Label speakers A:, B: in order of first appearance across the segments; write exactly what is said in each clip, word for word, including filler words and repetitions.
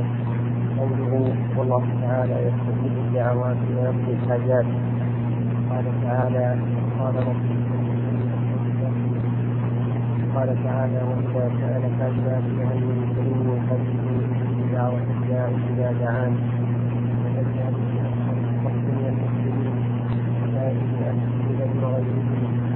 A: قوله والله تعالى يستجيب الدعوات ويقضي الحاجات. قال تعالى قال ربكم قال تعالى وإذا سألك عبادي عني فإني قريب دعوة الداعي إذا دعان فاجعل وحسن المسلمين فإن أسجد بغيره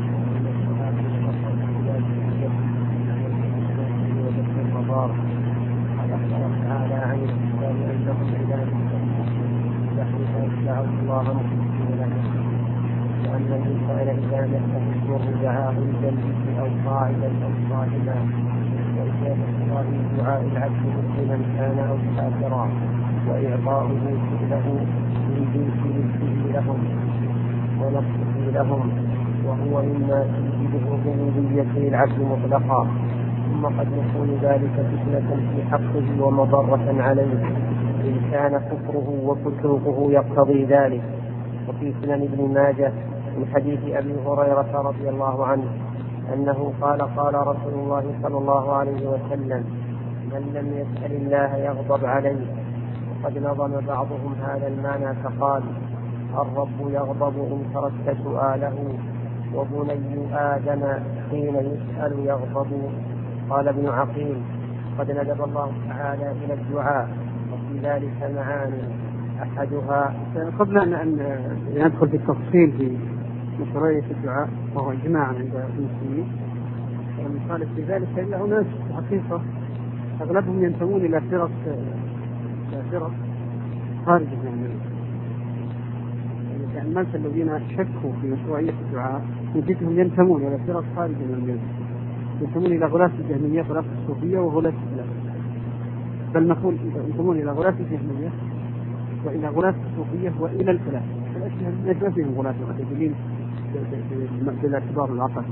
A: المضار. قد أخبر تعالى عن الإسلام أنهم عباد نحن فيدعوا الله مخلصين له، وأن الإنسان إذا مسه الضر دعاه لجنبه أو قاعدا أو صائما، وإجابة الله دعاء العبد مسلما كان أو كافرا، وإعطاؤه له من جنس رزقه لهم ونصره لهم، وهو مما تجده ربوبيته العبد مطلقا. ثم قد يكون ذلك فتنة في حقه ومضرة عليه إن كان كفره وفسوقه يقتضي ذلك. وفي سنن ابن ماجه من حديث أبي هريرة رضي الله عنه أنه قال قال رسول الله صلى الله عليه وسلم من لم يسأل الله يغضب عليه. وقد نظم بعضهم هذا المعنى فقال الرب يغضب إن تركت سؤاله، وبني آدم حين يسأل يغضب. قال ابن عقيل قد ندب الله تعالى إلى الدعاء، وفي ذلك معاني أحدها.
B: قبل أن ندخل في التفصيل في مشروعية الدعاء وهو إجماع عند المسلمين المخالف في ذلك، إلا أناس في الحقيقة أغلبهم ينتمون إلى فرق إلى فرق خارجة يعني يعني الناس الذين شكوا في مشروعية الدعاء نجدهم ينتمون إلى فرق خارجة من الملة، ينتمون إلى غلاة الجهمية غلاة الصوفية وغلاة الفلاسفة، بل نقول ينتمون إلى غلاة الجهمية وإلى غلاة الصوفية وإلى الفلاسفة. الفلاسفة فيهم غلاة المعتزلين بالاعتبار العقل.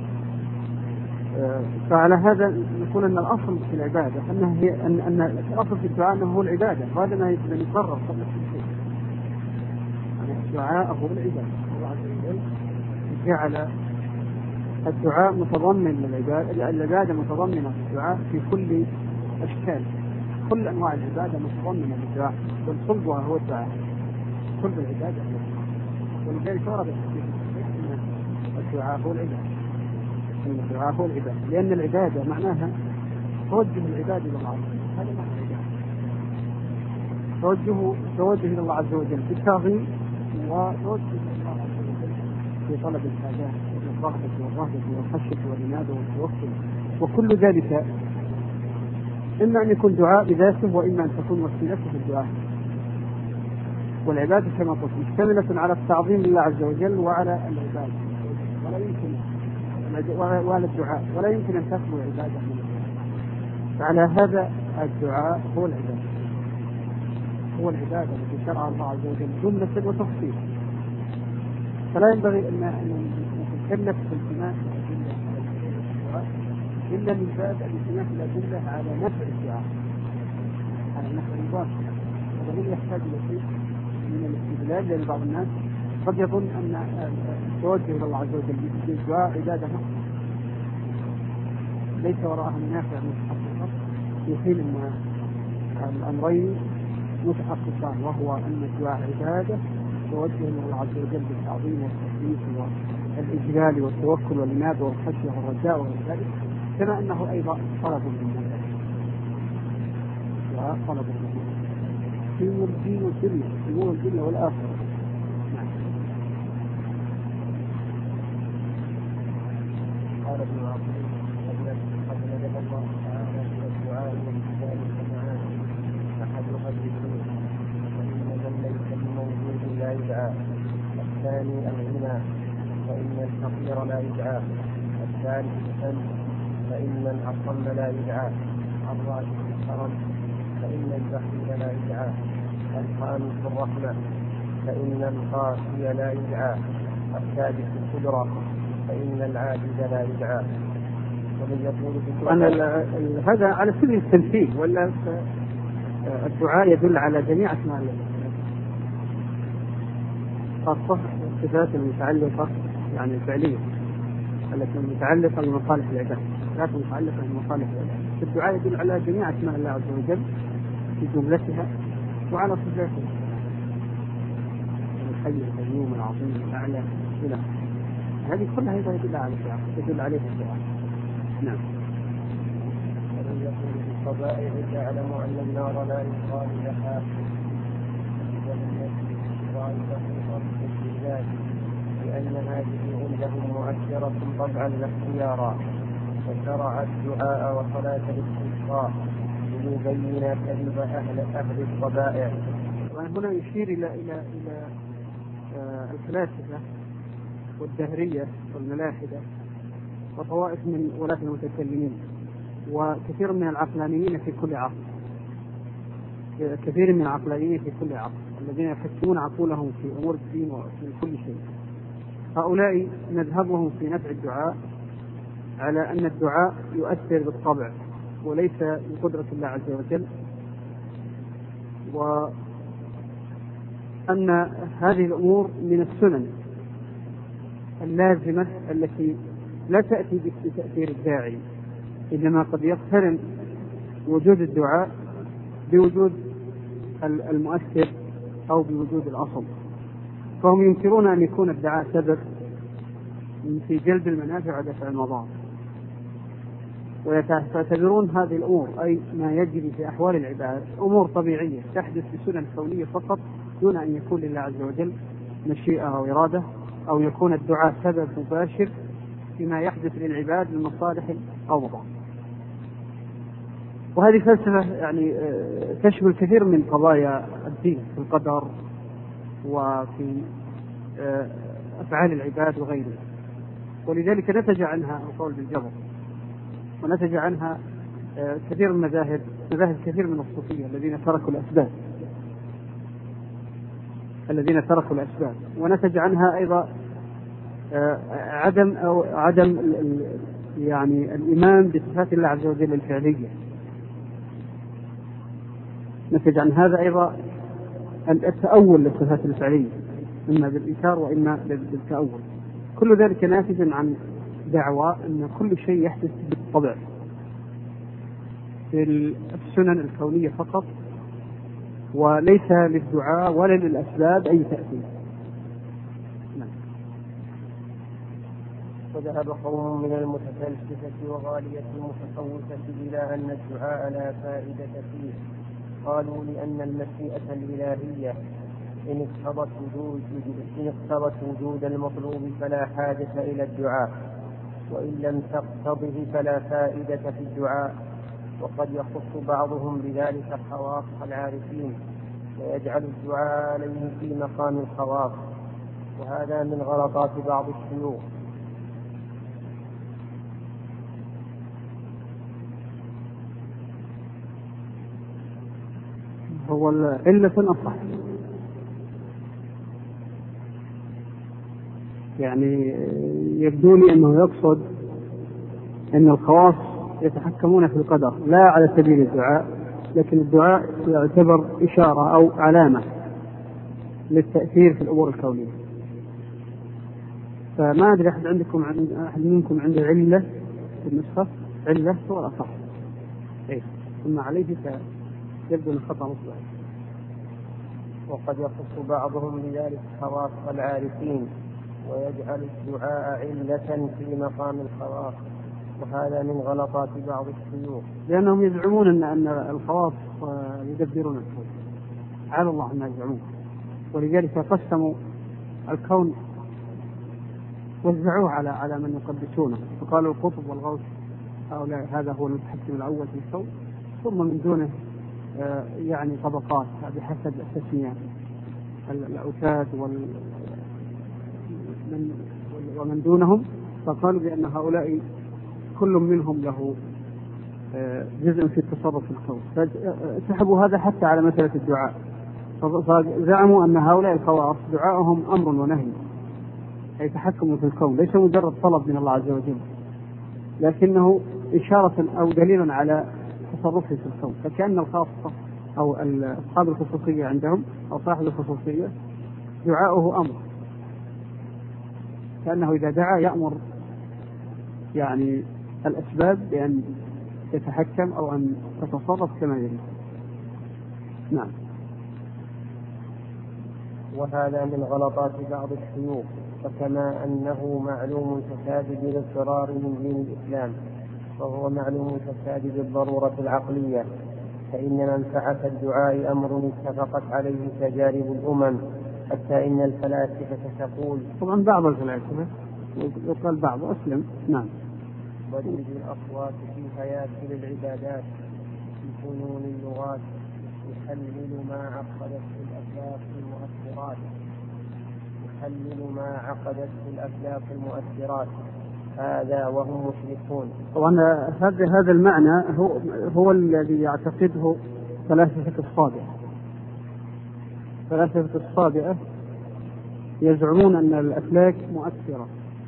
B: فعلى هذا نقول أن الأصل في العبادة أنه هي أن أن الأصل في الدعاء أنه هو العبادة، وهذا ما يقرر قبل كل شيء. الدعاء هو العبادة. الله عز وجل جعل الدعاء متضمن للعبادة، العبادة متضمنة الدعاء في كل أشكال، كل أنواع العبادة متضمنة للدعاء، والصلبها هو الدعاء، كل العبادة. ولذلك ورد أن الدعاء هو العبادة، أن الدعاء هو العبادة، لأن العبادة معناها توجه العباد إلى الله، هذا معنى العبادة، توجه توجه إلى الله عز وجل بالتعظيم، وتوجه إلى الله عز وجل في طلب الحاجات والرغبة والرهبة والخشية والعناد والتوكل، وكل ذلك إما أن يكون دعاء بذاته وإما أن تكون وسيلته في الدعاء. والعبادة كما قلت مشتملة على التعظيم لله عز وجل وعلى العبادة، ولا يمكن وعلى الدعاء، ولا يمكن أن تخلو عبادة من الله. فعلى هذا الدعاء هو العبادة، هو العبادة التي شرعها الله عز وجل جملة وتفصيل. فلا ينبغي أن نتكلف بالتماس الأدلة إلا من باب التماس الأدلة على نفع الدعاء، على نفع الباطل. وهذا يحتاج إلى شيء من الاستدلال، لأن بعض الناس قد يظن أن التوجه إلى الله عز وجل بالدعاء عبادة ليس وراءها منافع متحققة، في حين أن الأمرين متحققان، وهو أن الدعاء عبادة توجه إلى الله عز وجل بالتعظيم والتقديس والإجلال والتوكل والإنابة والخشية والرجاء وغير ذلك، كما أنه أيضا طلب لله، الدعاء طلب لله في الدين والدنيا، في أمور الدنيا والآخرة.
A: قال ابن عقيل قد ندب الله تعالى إلى الدعاء والإجلال والمعاني، أحدها الذكر فإن من ليس بموجود لا يدعى، الثاني الغنى فإن الفقير لا يدعى، الثالث السمع فإن الأصم لا يدعى، الرابع الكرم فإن البخيل لا يدعى، الخامس الرحمة فإن القاسي لا يدعى، السادس القدرة فإن العاجز لا يدعى. ومن يقول
B: هذا على سبيل التمثيل، ولا الدعاء يدل على جميع أسماء الله، خاصة الصفات المتعلقة يعني الفعلية التي متعلقة بمصالح العباد، الصفات المتعلقة بمصالح العباد. الدعاء يدل على جميع أسماء الله عز وجل في جملتها وعلى صفاتها، الحي القيوم العظيم الأعلى إلى هذه كلها أيضا يدل على الدعاء، يدل عليه الدعاء. نعم.
A: ولم يكن في الطبائع تعلم أن النار لا يقال لها، ولم يكن طائفة في الذات لأن هذه عندهم مؤثرة طبعا لا اختيارا، فشرع الدعاء وصلاة الاستسقاء ليبين كذب أهل أهل الطبائع.
B: وهنا يشير إلى إلى إلى آه الفلاسفة والدهرية والملاحدة وطوائف من ولاة المتكلمين وكثير من العقلانيين في كل عصر، كثير من العقلانيين في كل عصر الذين يحكمون عقولهم في أمور الدين وفي كل شيء. هؤلاء مذهبهم في نفع الدعاء على أن الدعاء يؤثر بالطبع وليس بقدرة الله عز وجل، وأن هذه الأمور من السنن اللازمة التي لا تأتي بتأثير الداعي، إنما قد يقترن وجود الدعاء بوجود المؤثر أو بوجود الأصل. فهم ينكرون أن يكون الدعاء سبب في جلب المنافع ودفع المضار، ويعتبرون هذه الأمور أي ما يجري في أحوال العباد أمور طبيعية تحدث بسنن كونية فقط دون أن يكون لله عز وجل مشيئة أو إرادة، أو يكون الدعاء سبب مباشر فيما يحدث للعباد من مصالح أو مضار. وهذه فلسفة يعني تشمل كثير من قضايا الدين في القدر وفي أفعال العباد وغيره، ولذلك نتج عنها القول بالجبر، ونتج عنها كثير من مذاهب مذاهب كثير من الصوفية الذين تركوا الأسباب الذين تركوا الأسباب ونتج عنها أيضا عدم أو عدم يعني الإيمان بصفات الله عز وجل الفعلية. نتج عن هذا أيضا التأول للصفات الفعلية، إما بالإنكار وإما بالتأول. كل ذلك ناتج عن دعوى أن كل شيء يحدث بالطبع في السنن الكونية فقط، وليس للدعاء ولا للأسباب أي تأثير.
A: وذهب قوم من المتفلسفة وغالية المتصوفة إلى أن الدعاء لا فائدة فيه. قالوا لأن المشيئة الإلهية إن اقتضت وجود إن اقتضت وجود المطلوب فلا حاجة إلى الدعاء، وإن لم تقتضه فلا فائدة في الدعاء. وقد يخص بعضهم بذلك خواص العارفين ويجعل الدعاء عليه في مقام الخواص، وهذا من غلطات بعض الشيوخ.
B: هو العلة أصح، يعني يبدو لي أنه يقصد أن الخواص يتحكمون في القدر لا على سبيل الدعاء، لكن الدعاء يعتبر إشارة أو علامة للتأثير في الأمور الكونية. فما أدري أحد عندكم أحد منكم عنده علة في النسخة؟ علة هو الأصح. إيه ثم عليه يبدو الخطأ مصلح.
A: وقد يخص بعضهم بذلك خواص العارفين ويجعل الدعاء علة في مقام الخواص، وهذا من غلطات بعض الشيوخ،
B: لأنهم يزعمون أن أن الخواص يدبرون الكون على الله ما يزعمون، ولذلك قسموا الكون وزعوه على على من يقدسونه، فقالوا القطب والغوث هؤلاء هذا هو المتحكم الأول في الكون، ثم من دونه يعني طبقات بحسب التسمية الأوتاد ومن دونهم، فقالوا بأن هؤلاء كل منهم له جزء في التصرف في الكون، فسحبوا هذا حتى على مسألة الدعاء، فزعموا أن هؤلاء الخواص دعاءهم أمر ونهي، أي تحكموا في الكون، ليس مجرد طلب من الله عز وجل، لكنه إشارة أو دليل على تصرفه في الكون. فكأن الخاصة أو أصحاب الخصوصية عندهم أو صاحب الخصوصية دعاؤه أمر، كأنه إذا دعا يأمر يعني الأسباب بأن يتحكم أو أن تتصرف كما يريد. نعم.
A: وهذا من غلطات بعض الشيوخ، فكما أنه معلوم الفساد بالاضطرار من دين الإسلام، وهو معلوم الفساد بالضرورة العقلية، فإن منفعة الدعاء أمر اتفقت عليه تجارب الأمم، حتى إن الفلاسفة تقول،
B: طبعا بعض الفلاسفة يقال بعض أسلم. نعم.
A: ضجيج الأصوات في هياكل العبادات في فنون اللغات يحلل ما عقدته الأفلاك المؤثرات يحلل ما عقدته الأفلاك المؤثرات هذا وهم مشركون.
B: طبعا هذا هذا المعنى هو هو الذي يعتقده فلاسفة الصابئة. فلاسفة الصابئة يزعمون أن الأفلاك مؤثرة،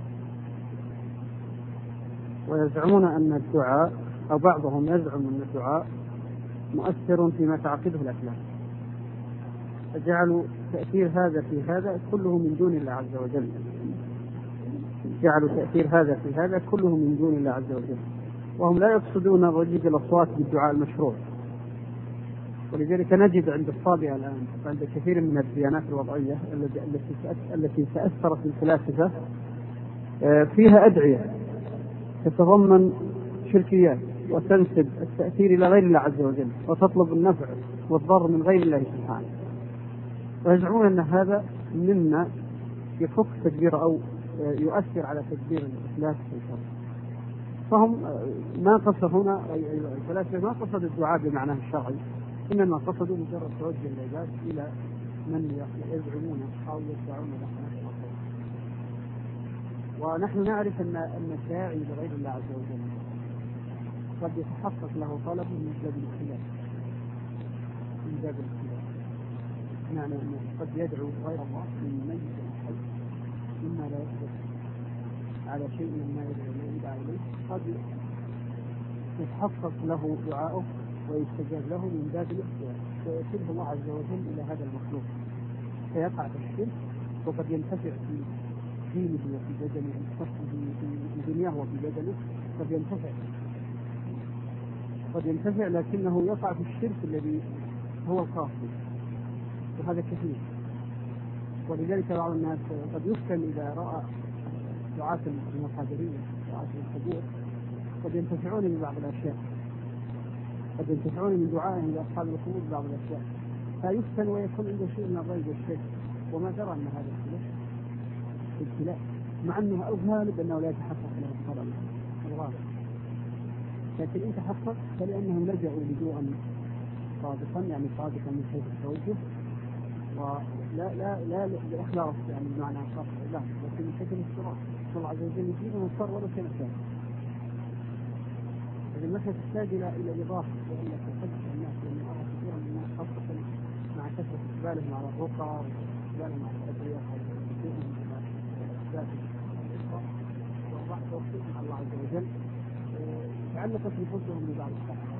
B: ويزعمون أن الدعاء، أو بعضهم يزعم أن الدعاء مؤثر فيما تعقده الأفلاك، فجعلوا تأثير هذا في هذا كله من دون الله عز وجل. جعلوا تأثير هذا في هذا كله من دون الله عز وجل، وهم لا يقصدون ضجيج الأصوات بالدعاء المشروع. ولذلك نجد عند الصابئة الآن، عند كثير من الديانات الوضعية التي تأثرت الفلاسفة فيها أدعية تتضمن شركيات وتنسب التأثير إلى غير الله عز وجل، وتطلب النفع والضر من غير الله سبحانه، ويزعمون أن هذا مما يفك تدبير أو يؤثر على تدبير الإفلاس في الشر. فهم ما قصدوا هنا الفلاسفة ما قصدوا الدعاء بمعناه الشرعي، إنما قصدوا مجرد توجه العباد إلى من يزعمون أو يدعون له. ونحن نعرف أن أن الداعي لغير الله عز وجل قد يتحقق له طلب من باب الاختلاف، من باب الاختلاف، يعني أنه قد يدعو غير الله من ميت الحي مما لا يقدر على شيء مما يدعو إليه، قد يتحقق له دعاؤه ويستجاب له من باب الاختلاف، فيرسله الله عز وجل إلى هذا المخلوق فيقع في الشرك، وقد ينتفع في دينه وفي بدنه في دنياه وفي بدنه، قد ينتفع قد ينتفع لكنه يقع في الشرك الذي هو القاصد، وهذا كثير. ولذلك بعض الناس قد يفتن إذا رأى دعاة المحاضرين دعاة الحضور قد ينتفعون من بعض الأشياء، قد ينتفعون من دعائهم لأصحاب القبور بعض الأشياء، فيفتن ويكون عنده شيء من الريب والشك، وما درى أن هذا الشيء ابتلاء، مع أنه الغالب أنه لا يتحقق له الطلب الغالب، لكن إن تحقق فلأنهم لجأوا لجوءا صادقا، يعني صادقا من حيث التوجه، ولا لا لا لإخلاص يعني بمعنى الصرف، لا، لكن من حيث الاستراحة الله عز وجل يجيب من الصر ولا شيء ثاني. إذا المسألة تحتاج إلى إلى إيضاح وإلا تحدث الناس، لأن أرى كثيرا من الناس خاصة مع كثرة إقبالهم على الرقى وإقبالهم على الأدوية والبحث والصدق مع الله عز وجل تعلقت نفوسهم ببعض الصحابة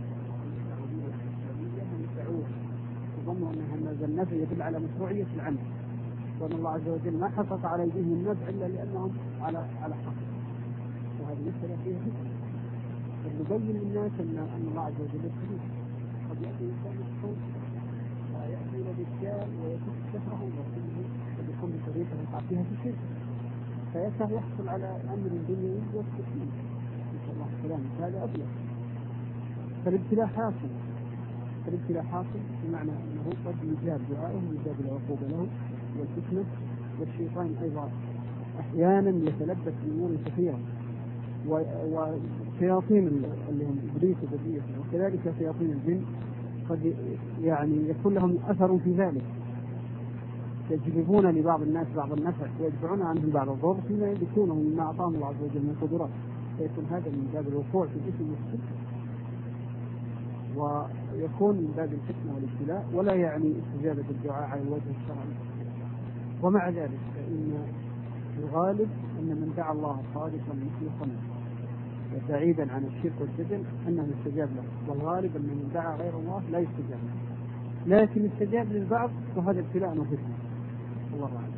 B: يدعون يظنوا أن هذا النفي يدل على مشروعية العمل، وأن الله عز وجل ما حقق على أيديهم النفع إلا لأنهم على على حق، وهذه مسألة فيها حكمة. نبين للناس أن أن الله عز وجل يكفي، قد يأتي الإنسان الصوت ويأتي إلى الرجال ويكون سحره وكله قد يكون بطريقة يقع فيها في الشرك، فيسهل يحصل على أمر دنيوي والتكليف نسأل الله السلامة، هذا أبلغ. فالابتلاء حاصل، فالابتلاء حاصل بمعنى أنه قد يجاب دعائه ويجاب العقوبة له والفتنة، والشيطان أيضا أحيانا يتلبس بأمور كثيرة، وشياطين اللي هم إبليس وذريته وكذلك شياطين الجن قد يعني يكون لهم أثر في ذلك، يجلبون لبعض الناس بعض النفع ويدفعون عنهم بعض الضر فيما يملكونه مما أعطاهم الله عز وجل من قدرات، فيكون هذا من باب الوقوع في الإثم والشرك، ويكون من باب الفتنة والابتلاء، ولا يعني استجابة الدعاء على الوجه الشرعي. ومع ذلك فإن الغالب أن من دعا الله صادقا مخلصا وبعيدا عن الشرك والجدل أنه يستجاب له، والغالب أن من دعا غير الله لا يستجاب له، لكن استجاب للبعض وهذا ابتلاء وفتنة. الله أعلم.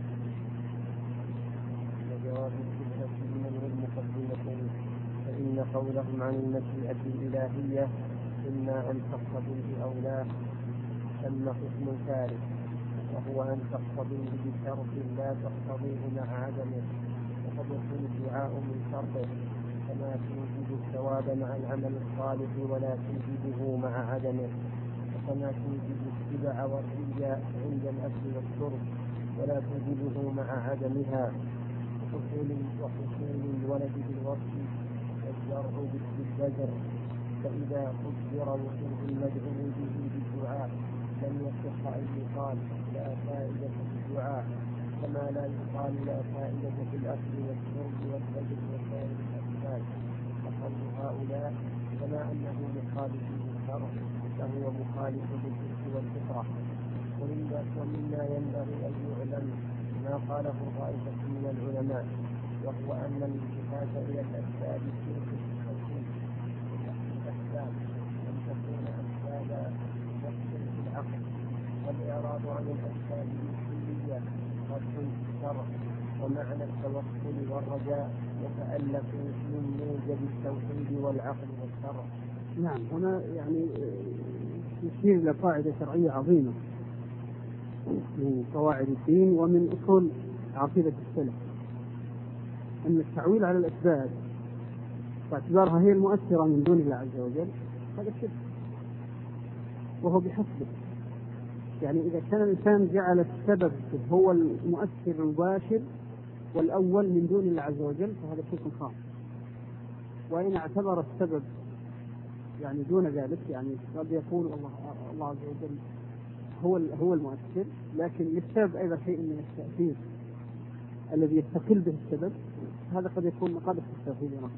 A: وجواب الفتنة المقدمة، فإن قولهم عن المشيئة الإلهية إما أن تقتضي أو لا، ثم قسم ثالث وهو أن تقتضيه بشرط لا تقتضيه مع عدمه، وقد يكون الدعاء من شرطه كما توجب الثواب مع العمل الصالح ولا توجبه مع عدمه، وكما توجب السبع والرياء عند الأكل والشرب ولا توجبه مع عدمها، وحصول الولد بالوصف والزرع بالبذر. فإذا قدر وصول المدعو به بالدعاء لم يصح أن يقال لا فائدة في الدعاء، كما لا يقال لا فائدة في الأكل والشرب والبذر وسائر الأسباب. وقول هؤلاء كما أنه مخالف للشرع فهو مخالف بالفقه والفطرة. ومما ينبغي أن يعلم ما قاله طائفة من العلماء، وهو أن الالتفات إلى الأسباب في التوحيد والأحكام أن تكون أسباب نفس في العقل، والإعراض عن الأسباب الكلية قد في الشرع. ومعنى التوكل والرجاء يتألف من موجب التوحيد والعقل والشرع.
B: نعم، هنا يعني يشير إلى قاعدة شرعية عظيمة من قواعد الدين ومن أصول عقيدة السلف، أن التعويل على الأسباب باعتبارها هي المؤثرة من دون الله عز وجل هذا شرك، وهو بحسبه. يعني إذا كان الإنسان جعل السبب هو المؤثر المباشر والأول من دون الله عز وجل فهذا شرك خاص. وإن اعتبر السبب يعني دون ذلك، يعني قد يكون الله الله عز وجل هو هو المؤثر، لكن للسبب أيضا شيء من التأثير الذي يستقل به السبب، هذا قد يكون مقابل التوحيد نفسه.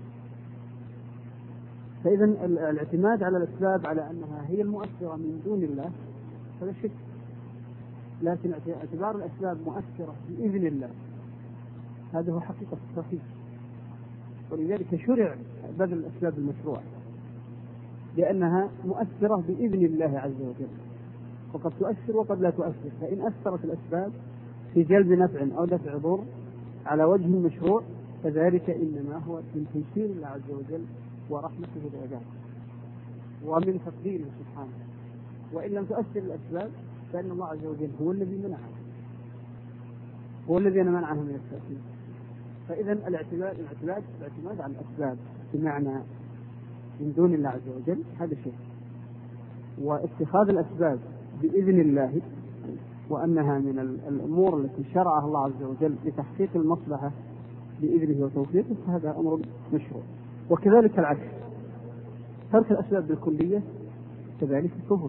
B: فإذا الاعتماد على الأسباب على أنها هي المؤثرة من دون الله هذا شرك، لكن اعتبار الأسباب مؤثرة بإذن الله هذا هو حقيقة التوحيد. ولذلك شرع بذل الأسباب المشروعة لأنها مؤثرة بإذن الله عز وجل، وقد تؤثر وقد لا تؤثر. فإن أثرت الأسباب في جلب نفع أو دفع ضر على وجه مشروع فذلك إنما هو من تيسير الله عز وجل ورحمته بالعباد ومن تقديره سبحانه. وإن لم تؤثر الأسباب فإن الله عز وجل هو الذي منعها، هو الذي منعها من التأثير. فإذا الاعتماد الاعتماد الاعتماد على الأسباب بمعنى من دون الله عز وجل هذا شيء، واتخاذ الأسباب بإذن الله وأنها من الأمور التي شرعها الله عز وجل لتحقيق المصلحة بإذنه وتوفيقه فهذا أمر مشروع. وكذلك العكس، ترك الأسباب بالكلية كذلك كفر،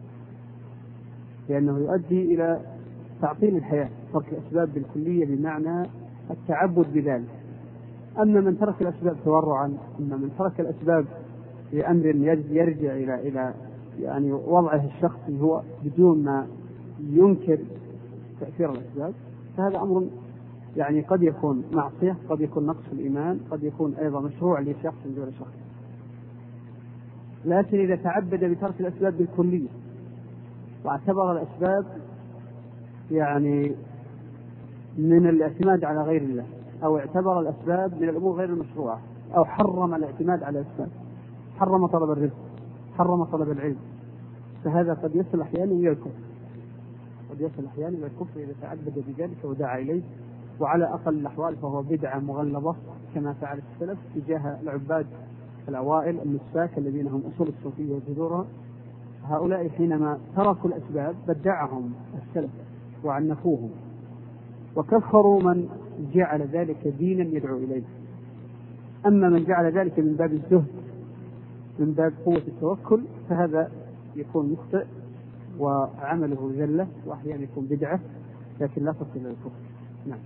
B: لأنه يؤدي إلى تعطيل الحياة. ترك الأسباب بالكلية بمعنى التعبد بذلك. أما من ترك الأسباب تورعا، أما من ترك الأسباب بأمر يرجع إلى إلى يعني وضعه الشخصي هو بدون ما ينكر تأثير الأسباب، فهذا أمر يعني قد يكون معصية، قد يكون نقص الإيمان، قد يكون أيضا مشروع لشخص دون شخص. لكن إذا تعبد بترك الأسباب بالكلية واعتبر الأسباب يعني من الاعتماد على غير الله، أو اعتبر الأسباب من الأمور غير المشروعة، أو حرم الاعتماد على الأسباب، حرم طلب الرزق، حرم طلب العلم، فهذا قد يصل أحيانا إلى الكفر، قد يصل أحيانا إلى الكفر إذا تعبد بذلك ودعا إليه. وعلى أقل الأحوال فهو بدعة مغلظة كما فعل السلف تجاه العباد الأوائل النساك الذين هم أصول الصوفية وجذورها. هؤلاء حينما تركوا الأسباب بدعهم السلف وعنفوهم، وكفروا من جعل ذلك دينا يدعو إليه. أما من جعل ذلك من باب الزهد من باب قوة التوكل فهذا يكون مخطئ وعمله ذلة، وأحيانا يكون بدعة لكن لا تصل إلى الكفر. نعم.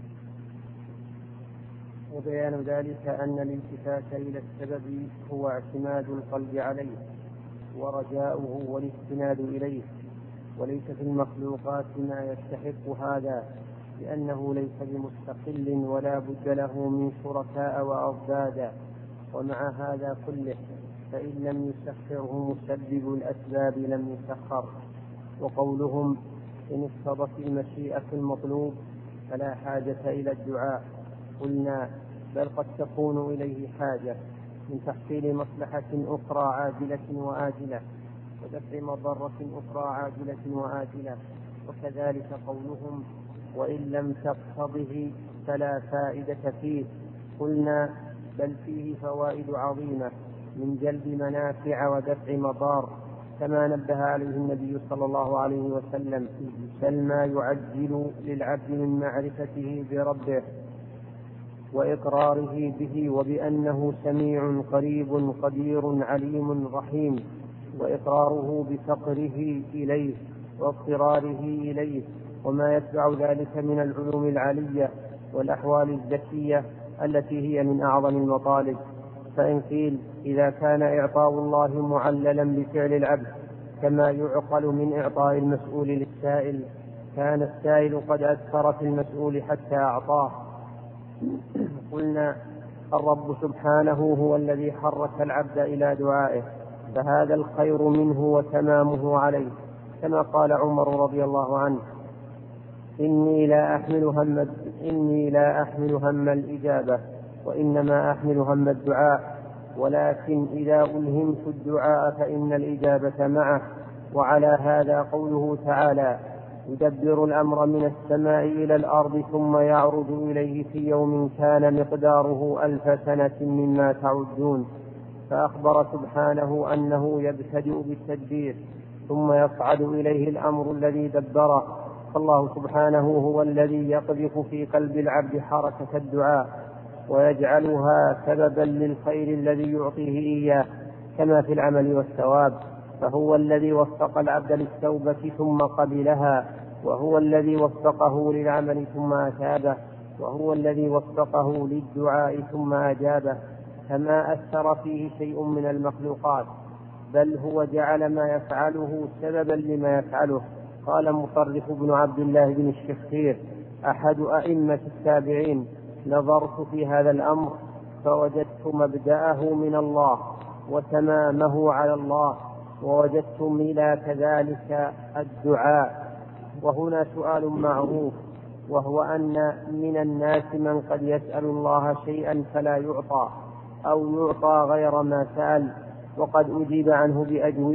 A: وبيان ذلك أن الالتفات إلى السبب هو اعتماد القلب عليه ورجاؤه والاستناد إليه، وليس في المخلوقات ما يستحق هذا، لأنه ليس بمستقل ولا بد له من شركاء وأضدادا. ومع هذا كله فإن لم يسخره مسبب الأسباب لم يسخر. وقولهم إن اقتضت المشيئة المطلوب فلا حاجة إلى الدعاء، قلنا بل قد تكون إليه حاجة من تحصيل مصلحة أخرى عاجلة وآجلة، ودفع مضرة أخرى عاجلة وآجلة. وكذلك قولهم وإن لم تقتضه فلا فائدة فيه. قلنا بل فيه فوائد عظيمة من جلب منافع ودفع مضار، كما نبه عليه النبي صلى الله عليه وسلم، بل ما يعجل للعبد من معرفته بربه وإقراره به وبأنه سميع قريب قدير عليم رحيم، وإقراره بفقره إليه واضطراره إليه، وما يتبع ذلك من العلوم العالية والأحوال الذكية التي هي من أعظم المطالب. فإن قيل إذا كان إعطاء الله معللا بفعل العبد كما يعقل من إعطاء المسؤول للسائل، كان السائل قد أكثر في المسؤول حتى أعطاه. قلنا الرب سبحانه هو الذي حرك العبد إلى دعائه، فهذا الخير منه وتمامه عليه، كما قال عمر رضي الله عنه إني لا أحمل هم, إني لا أحمل هم الإجابة وإنما أحمل هم الدعاء، ولكن إذا ألهمت الدعاء فإن الإجابة معه. وعلى هذا قوله تعالى يدبر الأمر من السماء إلى الأرض ثم يعرج إليه في يوم كان مقداره ألف سنة مما تعدون. فأخبر سبحانه أنه يبتدئ بالتدبير ثم يصعد إليه الأمر الذي دبره. فالله سبحانه هو الذي يقذف في قلب العبد حركة الدعاء ويجعلها سببا للخير الذي يعطيه إياه كما في العمل والثواب. فهو الذي وفق العبد للتوبة ثم قبلها، وهو الذي وفقه للعمل ثم أثابه، وهو الذي وفقه للدعاء ثم أجابه، فما أثر فيه شيء من المخلوقات، بل هو جعل ما يفعله سببا لما يفعله. قال مطرف بن عبد الله بن الشخير أحد أئمة التابعين نظرت في هذا الأمر فوجدت مبدأه من الله وتمامه على الله، ووجدت ملا كذلك الدعاء. وهنا سؤال معروف، وهو أن من الناس من قد يسأل الله شيئا فلا يعطى أو يعطى غير ما سأل، وقد أجيب عنه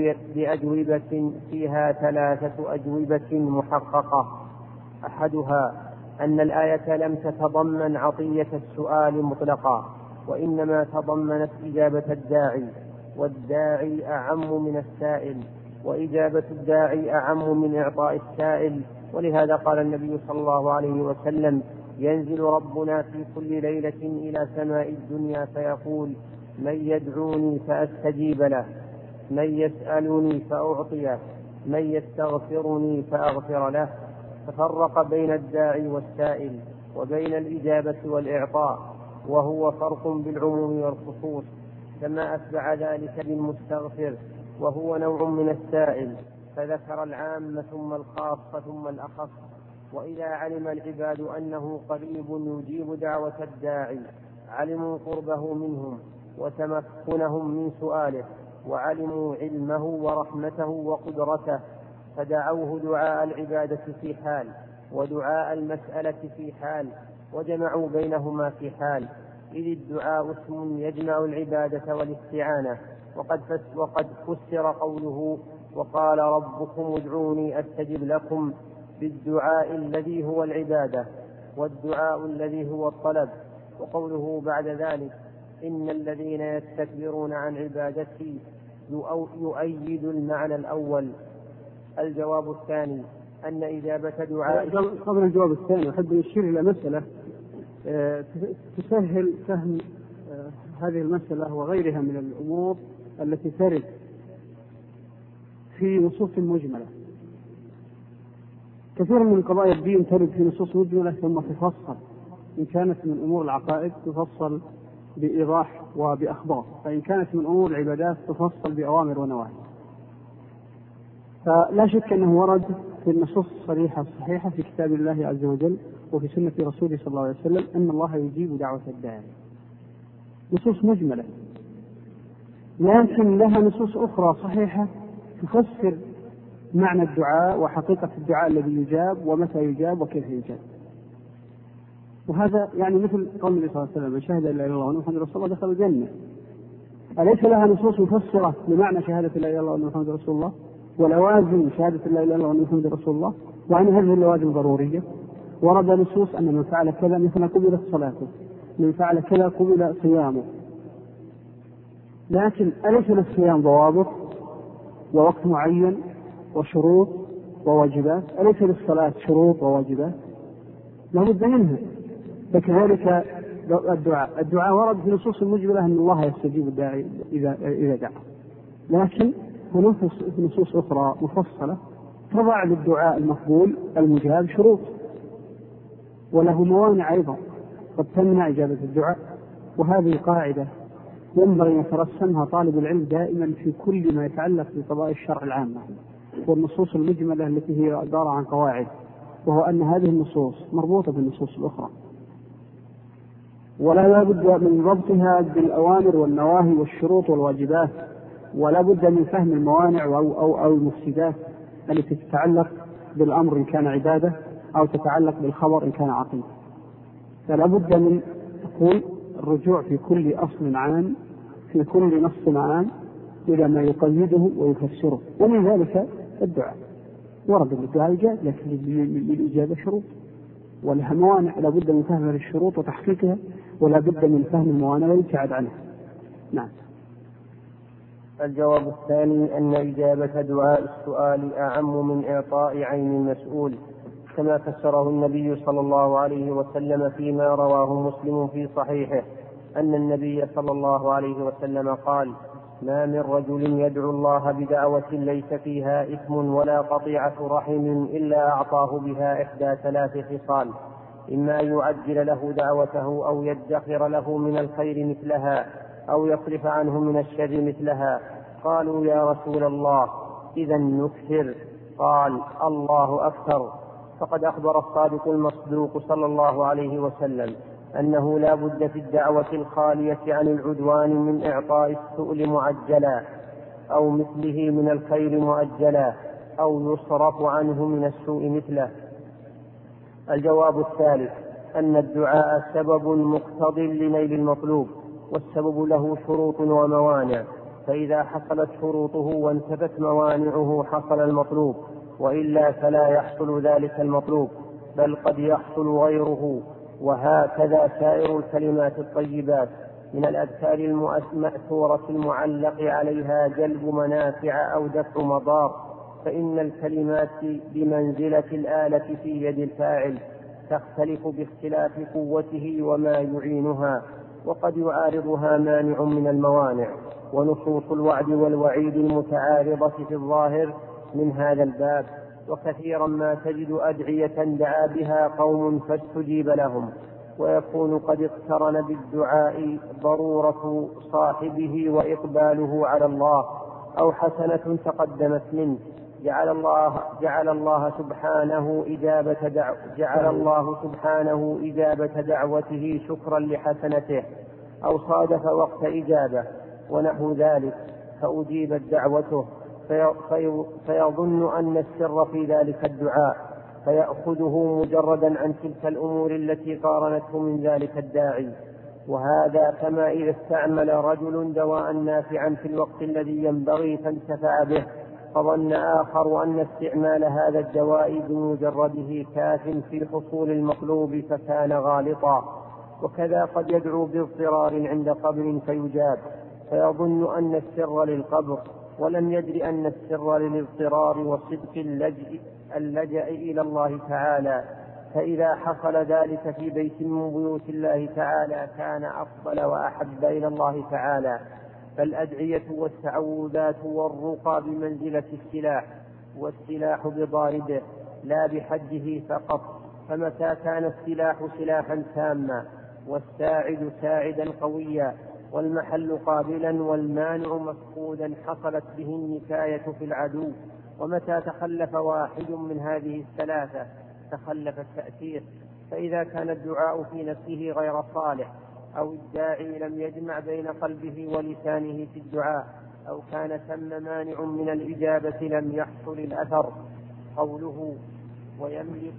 A: بأجوبة فيها ثلاثة أجوبة محققة. أحدها أن الآية لم تتضمن عطية السؤال مطلقا، وإنما تضمنت إجابة الداعي، والداعي أعم من السائل، وإجابة الداعي أعم من إعطاء السائل. ولهذا قال النبي صلى الله عليه وسلم ينزل ربنا في كل ليلة إلى سماء الدنيا فيقول من يدعوني فأستجيب له، من يسألني فأعطيه، من يستغفرني فأغفر له. ففرق بين الداعي والسائل وبين الإجابة والإعطاء، وهو فرق بالعموم والخصوص، كما أتبع ذلك بالمستغفر وهو نوع من السائل، فذكر العام ثم الخاص ثم الأخص. وإذا علم العباد أنه قريب يجيب دعوة الداعي علموا قربه منهم وتمكنهم من سؤاله، وعلموا علمه ورحمته وقدرته، فدعوه دعاء العبادة في حال ودعاء المسألة في حال، وجمعوا بينهما في حال، إذ الدعاء اسم يجمع العبادة والاستعانة. وقد, وقد فسر قوله وقال ربكم ادعوني أستجب لكم بالدعاء الذي هو العبادة والدعاء الذي هو الطلب. وقوله بعد ذلك إن الذين يستكبرون عن عبادتي يؤيد المعنى الأول. الجواب الثاني أن إجابة دعاء
B: قبل الجواب الثاني أحب أشير إلى مسألة تسهل فهم هذه المسألة وغيرها من الأمور التي ترد في نصوص مجملة. كثير من قضايا الدين ترد في نصوص مجملة ثم تفصل، إن كانت من أمور العقائد تفصل بإيضاح وبأخبار، فإن كانت من أمور العبادات تفصل بأوامر ونواهي. فلا شك أنه ورد في النصوص الصريحة الصحيحة في كتاب الله عز وجل وفي سنة رسوله صلى الله عليه وسلم أن الله يجيب دعوة الداعي، نصوص مجملة، لكن لها نصوص أخرى صحيحة تفسر معنى الدعاء وحقيقة الدعاء الذي يجاب ومتى يجاب وكيف يجاب. وهذا يعني مثل قول النبي صلى الله عليه وسلم من شهد أن لا إله إلا الله وأن محمدا رسول الله دخل الجنة. أليس لها نصوص مفسرة لمعنى شهادة لا إله إلا الله وأن محمد رسول الله، ولوازم شهادة لا إله إلا الله وأن محمد رسول الله، وأن هذه اللوازم ضرورية؟ ورد نصوص أن من فعل كذا مثل قبلت صلاته، من فعل كذا قبل صيامه. لكن أليس للصيام ضوابط ووقت معين وشروط وواجبات؟ أليس للصلاة شروط وواجبات؟ لا بد منها. فكذلك الدعاء الدعاء ورد في نصوص مجملة أن الله يستجيب الداعي إذا إذا دعا، لكن هناك نصوص أخرى مفصلة تضع للدعاء المقبول المجاب شروط، وله موانع أيضا قد تمنع إجابة الدعاء. وهذه قاعدة ينبغي أن يترسمها طالب العلم دائما في كل ما يتعلق بقضايا الشرع العامة والنصوص المجملة التي هي عبارة عن قواعد، وهو أن هذه النصوص مربوطة بالنصوص الأخرى، ولا بد من ربطها بالأوامر والنواهي والشروط والواجبات، ولا بد من فهم الموانع أو, أو, أو المفسدات التي تتعلق بالأمر إن كان عبادة أو تتعلق بالخبر إن كان عقيدة. فلا بد من تقول الرجوع في كل أصل عام في كل نص عام إلى ما يقيده ويفسره، ومن ذلك الدعاء. ورد الدعاء إجابة، لكن للإجابة شروط ولها موانع، لا بد من فهم الشروط وتحقيقها، ولا بد من فهم الموانع والابتعاد عنها. نعم.
A: الجواب الثاني أن إجابة دعاء السؤال أعم من إعطاء عين المسؤول، كما فسره النبي صلى الله عليه وسلم فيما رواه مسلم في صحيحه أن النبي صلى الله عليه وسلم قال: ما من رجل يدعو الله بدعوة ليس فيها إثم ولا قطيعة رحم إلا أعطاه بها إحدى ثلاث خصال: إما أن يعجل له دعوته أو يدخر له من الخير مثلها أو يصرف عنه من الشر مثلها. قالوا: يا رسول الله إذا نكثر؟ قال: الله أكثر. فقد أخبر الصادق المصدوق صلى الله عليه وسلم أنه لا بد في الدعوة الخالية عن العدوان من إعطاء السؤل معجلا أو مثله من الخير مؤجلا أو يصرف عنه من السوء مثله. الجواب الثالث أن الدعاء سبب مقتض لنيل المطلوب، والسبب له شروط وموانع، فإذا حصلت شروطه وانتفت موانعه حصل المطلوب، وإلا فلا يحصل ذلك المطلوب، بل قد يحصل غيره. وهكذا سائر الكلمات الطيبات من الأذكار المأثورة المعلق عليها جلب منافع أو دفع مضار، فإن الكلمات بمنزلة الآلة في يد الفاعل، تختلف باختلاف قوته وما يعينها، وقد يعارضها مانع من الموانع. ونصوص الوعد والوعيد المتعارضة في الظاهر من هذا الباب، وكثيرا ما تجد أدعية دعا بها قوم فاستجيب لهم، ويكون قد اقترن بالدعاء ضرورة صاحبه وإقباله على الله، أو حسنة تقدمت منه، جعل الله, جعل الله سبحانه إجابة دعو جعل الله سبحانه إجابة دعوته شكرا لحسنته، أو صادف وقت إجابة ونحو ذلك فأجيبت دعوته، في في فيظن أن السر في ذلك الدعاء، فيأخذه مجردا عن تلك الأمور التي قارنته من ذلك الداعي. وهذا كما إذا استعمل رجل دواء نافعا في الوقت الذي ينبغي فانتفع به، فظن آخر أن استعمال هذا الدواء بمجرده كاف في حصول المطلوب فكان غالطا. وكذا قد يدعو باضطرار عند قبر فيجاب، فيظن أن السر للقبر، ولم يدر أن السر للاضطرار وصدق اللجأ, اللجأ إلى الله تعالى. فإذا حصل ذلك في بيت من بيوت الله تعالى كان أفضل وأحب إلى الله تعالى. فالأدعية والتعوذات والرقى بمنزلة السلاح، والسلاح بضاربه لا بحده فقط، فمتى كان السلاح سلاحا تاما والساعد ساعدا قويا والمحل قابلا والمانع مفقودا حصلت به النكاية في العدو. ومتى تخلف واحد من هذه الثلاثة تخلف التأثير. فإذا كان الدعاء في نفسه غير صالح، أو الداعي لم يجمع بين قلبه ولسانه في الدعاء، أو كان ثم مانع من الإجابة لم يحصل الأثر. قوله ويملك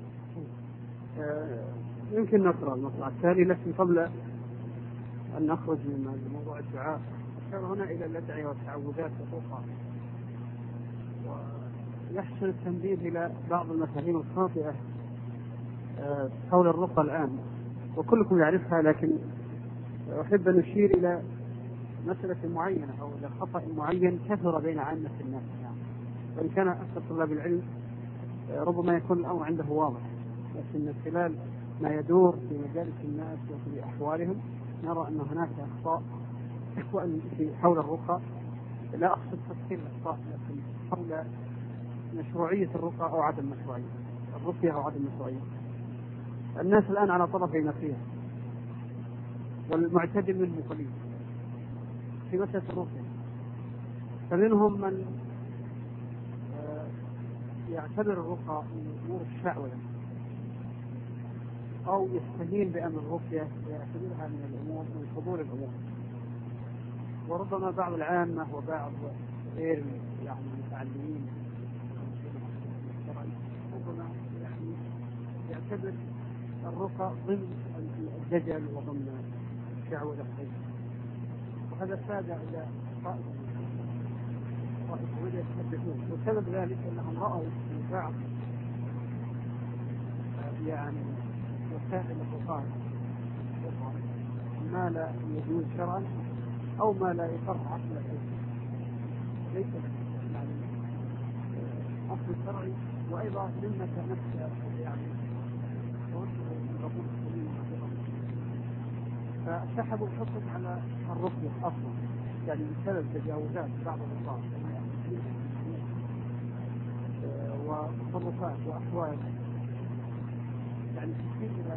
B: يمكن نقرأ المطلع التالي، لكن قبل أن نخرج من موضوع الدعاء أشار هنا إلى الأدعية والتعوذات والرقى، ويحصل التنبيه إلى بعض المفاهيم الخاطئة حول الرقى الآن، وكلكم يعرفها، لكن أحب أن أشير إلى مسألة معينة أو إلى خطأ معين كثر بين عامة الناس، يعني وإن كان أكثر طلاب العلم ربما يكون الأمر عنده واضح، لكن من خلال ما يدور في مجالس الناس وفي أحوالهم نرى أن هناك أخطاء في حول الرقى. لا أقصد تفصيل الأخطاء، لكن حول مشروعية الرقى أو عدم مشروعية الرقية أو عدم مشروعية. الناس الآن على طرفي نقيض، والمعتدل منه قليل في مسألة الرقية. فمنهم من يعتبر الرقى من أمور الشعوذة أو يستهين بأمر الرقية ويعتبرها من الأمور من فضول الأمور، وربما بعض العامة وبعض غير يعني المتعلمين ربما يعني يعتبر الرقى ضمن الدجل وضمن الشعوذة، وهذا ساد إلى طائفة يتحدثون. وسبب ذلك أنهم رأوا في بعض يعني وسائل الرقاة ما لا يجوز شرعا أو ما لا يقر عقلا، ليس يعني أصل شرعي، وأيضا لما نفس يعني فسحبوا الحكم على الرقية أصلا، يعني بسبب تجاوزات بعض الرقاة وتصرفات وأحوال يعني تشير إلى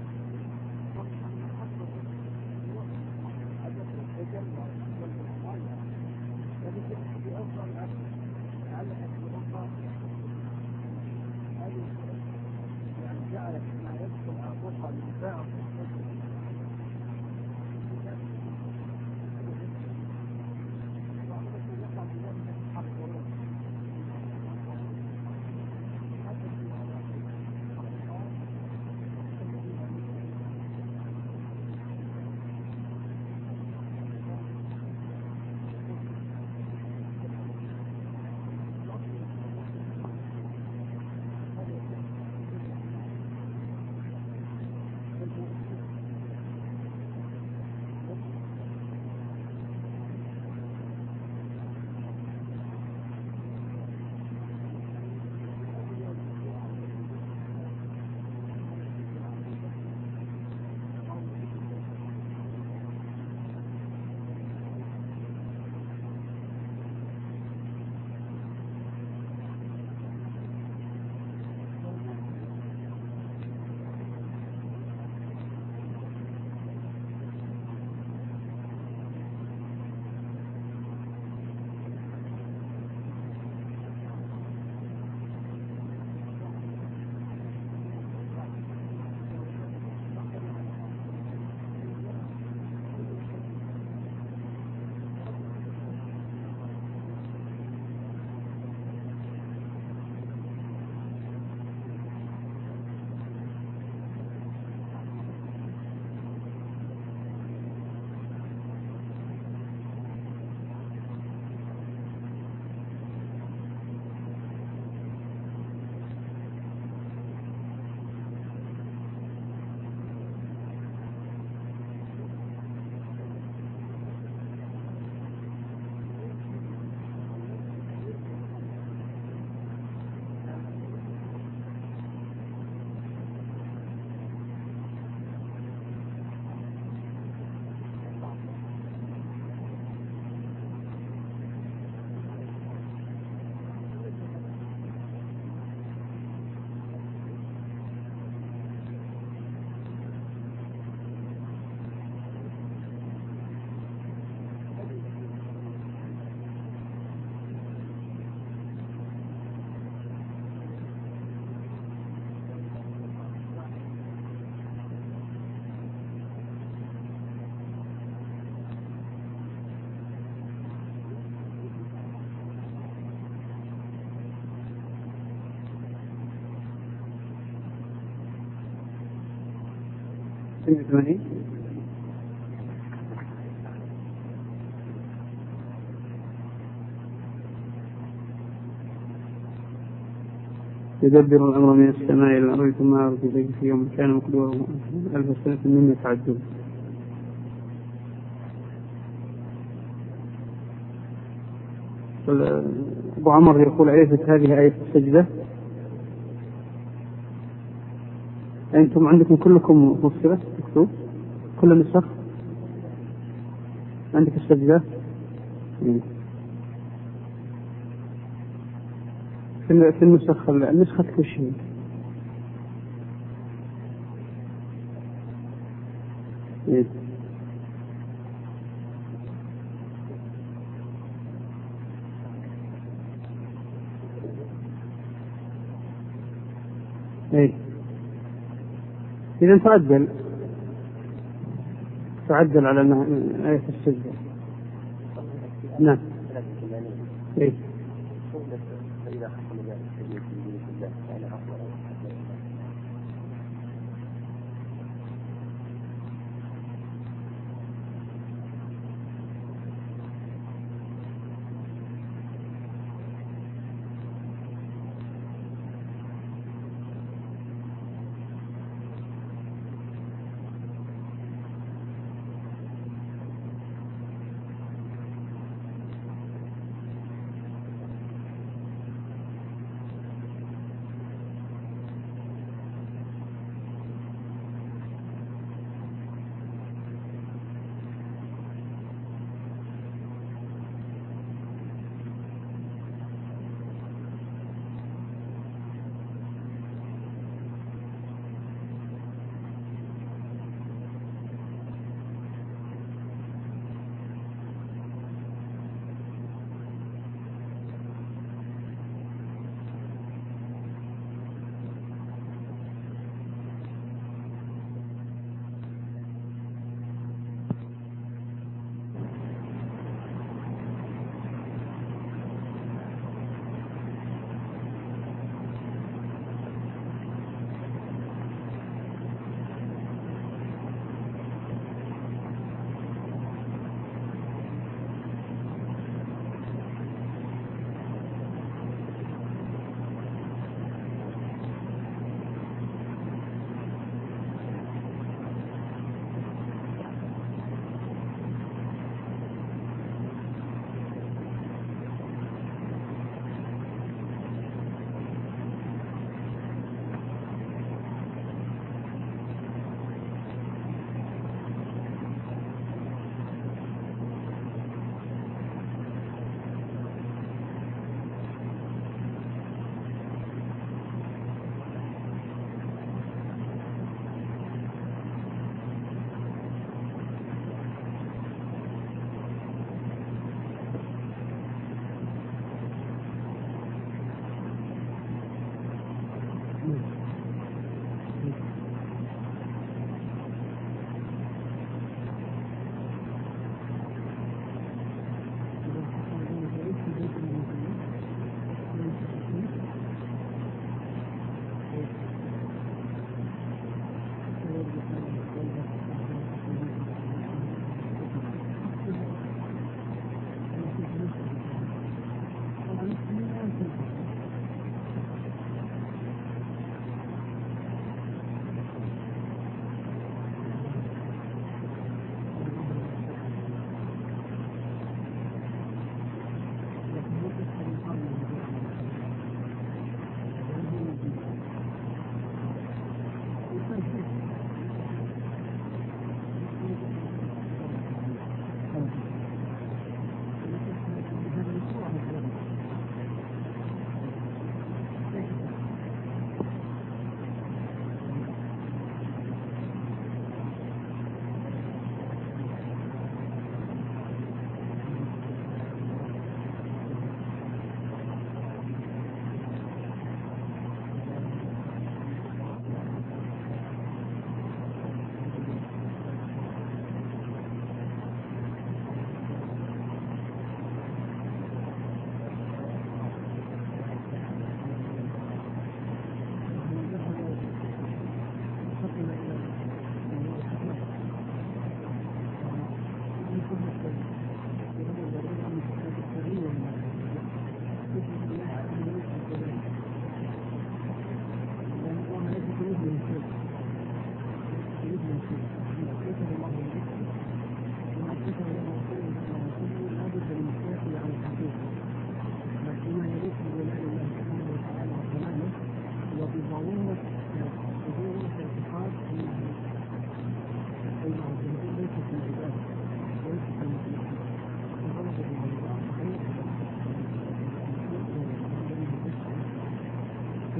B: في أفضل لعلها الرقى هذه يعني جعلت ما يدخل على الرقى من باع
C: ثمانين
B: يدبر الأمر من السماء إلى الأرض ثم يعرج إليه في يوم كان مقدوره ألف سنة مما تعجب. أبو عمر يقول أليست هذه آية السجدة؟ أنتم عندكم كلكم مفسرة مكتوب كل النسخ عندك السجدة في النسخ النسخة كل شيء. إيه. إيه. إذا تعدل تعدل على آية السجدة. نعم. إيه.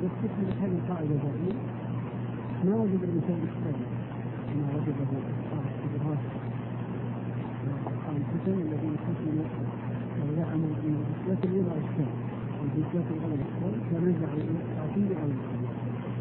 B: تستكمل هذه القاعدة دائما ما وجد الإنسان بالسلام ما وجده أصحاب الشبهات الفتن الذين يخشون ولا عمل فيه لكن يضع الشام والبيتات الغلط الشام فنزع الإعطيه أو الإعطيه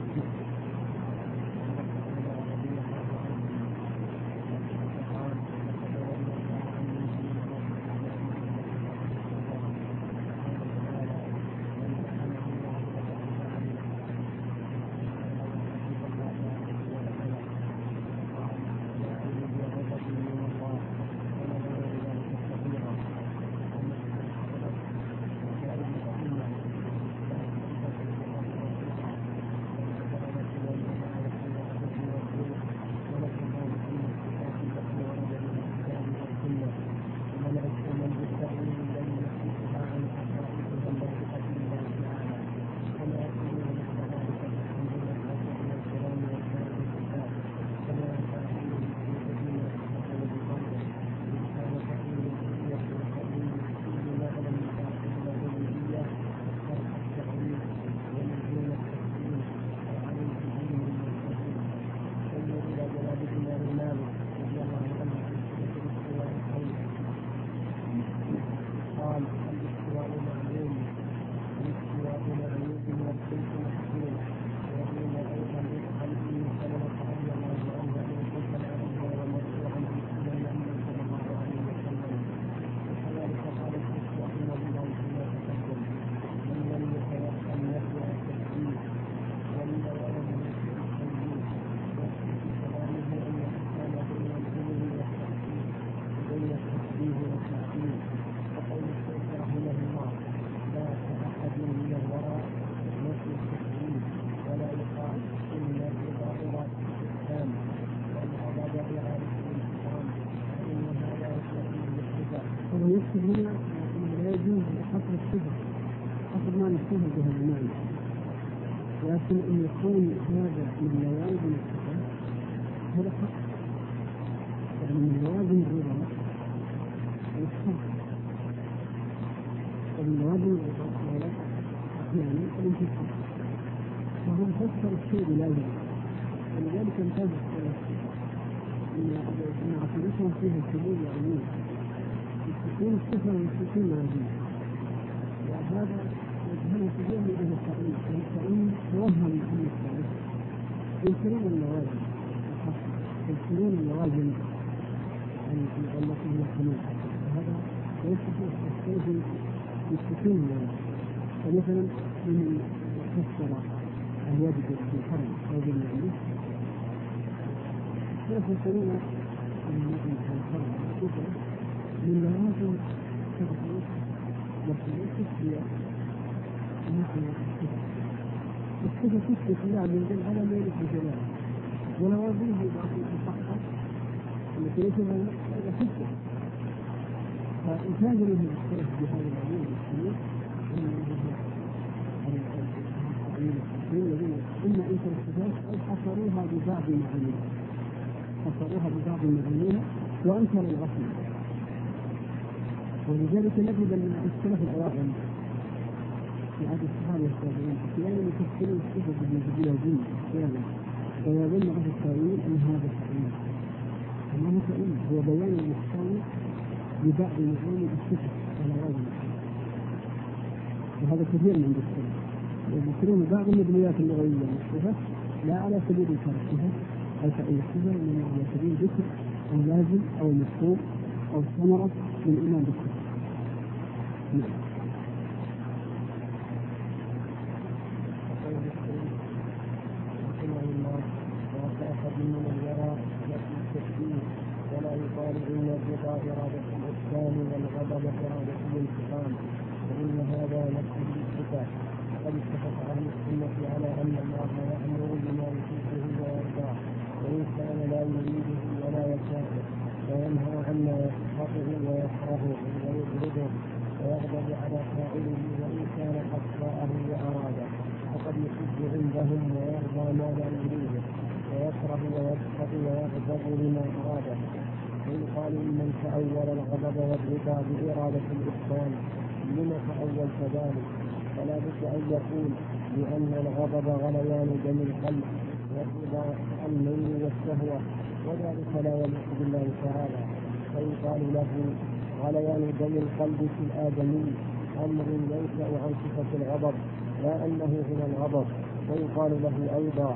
B: هنا لا يجوز حصر الشبه حصر ما نشتهر بهذا المعنى لكن أن يكون هذا من لوازم الصفات هذا حق يعني من لوازم الرضا والشرط ومن لوازم الرضا يعني الانتفاع فهو فسر الشيء بلازم ولذلك انتهى السلف أن عقيدتهم فيها الشمول والعموم يكون السفر والسكين موجود وهذا يجهل كثير من أهل التأويل والتأويل توهم أهل التأويل ينكرون اللوازم ينكرون اللوازم التي هي الحنون وهذا يستطيع التفسير بالسكين اللوازم فمثلا من فسر الواجب في الحرم أو بالمعروف يفسرون النبي في الحرم والكفر من لوازم التغيير والتغيير هي مثل الصفة الصفة تثبت الله عز وجل على ما يليق بجلاله ولوازمه باقي تحقق التي ليس لها صفة فإنتاج له الصفة بهذا العلوم الكبير الذين إما أنكر الصفات أو حصروها ببعض معانيها حصروها ببعض معانيها وأنكر الغفل ولذلك نجد أن السلف الأوائل في عهد الصحابة والتابعين أحيانا يفسرون الصفة بالوجود أحيانا ويظن أهل التأويل أن هذا تأويل أنه تأويل هو بيان المحتوى ببعض معاني الصفة على وجه وهذا كثير من السلف يذكرون بعض المبنيات اللغوية للصفة لا على سبيل الكرة أو تأويل الصفة إنما على سبيل ذكر أو لازم أو مفهوم أو ثمرة من الإيمان بالصفة. نعم.
A: ولا يقال إن الرضا إرادة الإحسان والغضب إرادة الانتقام فإن هذا نفس الصفات وقد اتفق أهل السنة على أن الله يأمر بما يحبه ويرضاه وإن كان لا يريده ولا يشاءه وينهى عما يسخطه ويكرهه ويبغضه ويغضب على فاعله وإن كان قد شاءه وأراده فقد يحب عندهم ويرضى ما لا يريده ويكره ويسخط ويغضب لما أراده ويقال إن تأول الغضب والرضا بإرادة الإحسان لما تأولت ذلك فلا بد أن يكون لأن الغضب غليان دم القلب والرضا الميل والشهوة، وذلك لا يليق بالله تعالى. فيقال له غليان دم القلب في الآدمي أمر ينشأ عن صفة الغضب لا أنه هو الغضب. ويقال له أيضا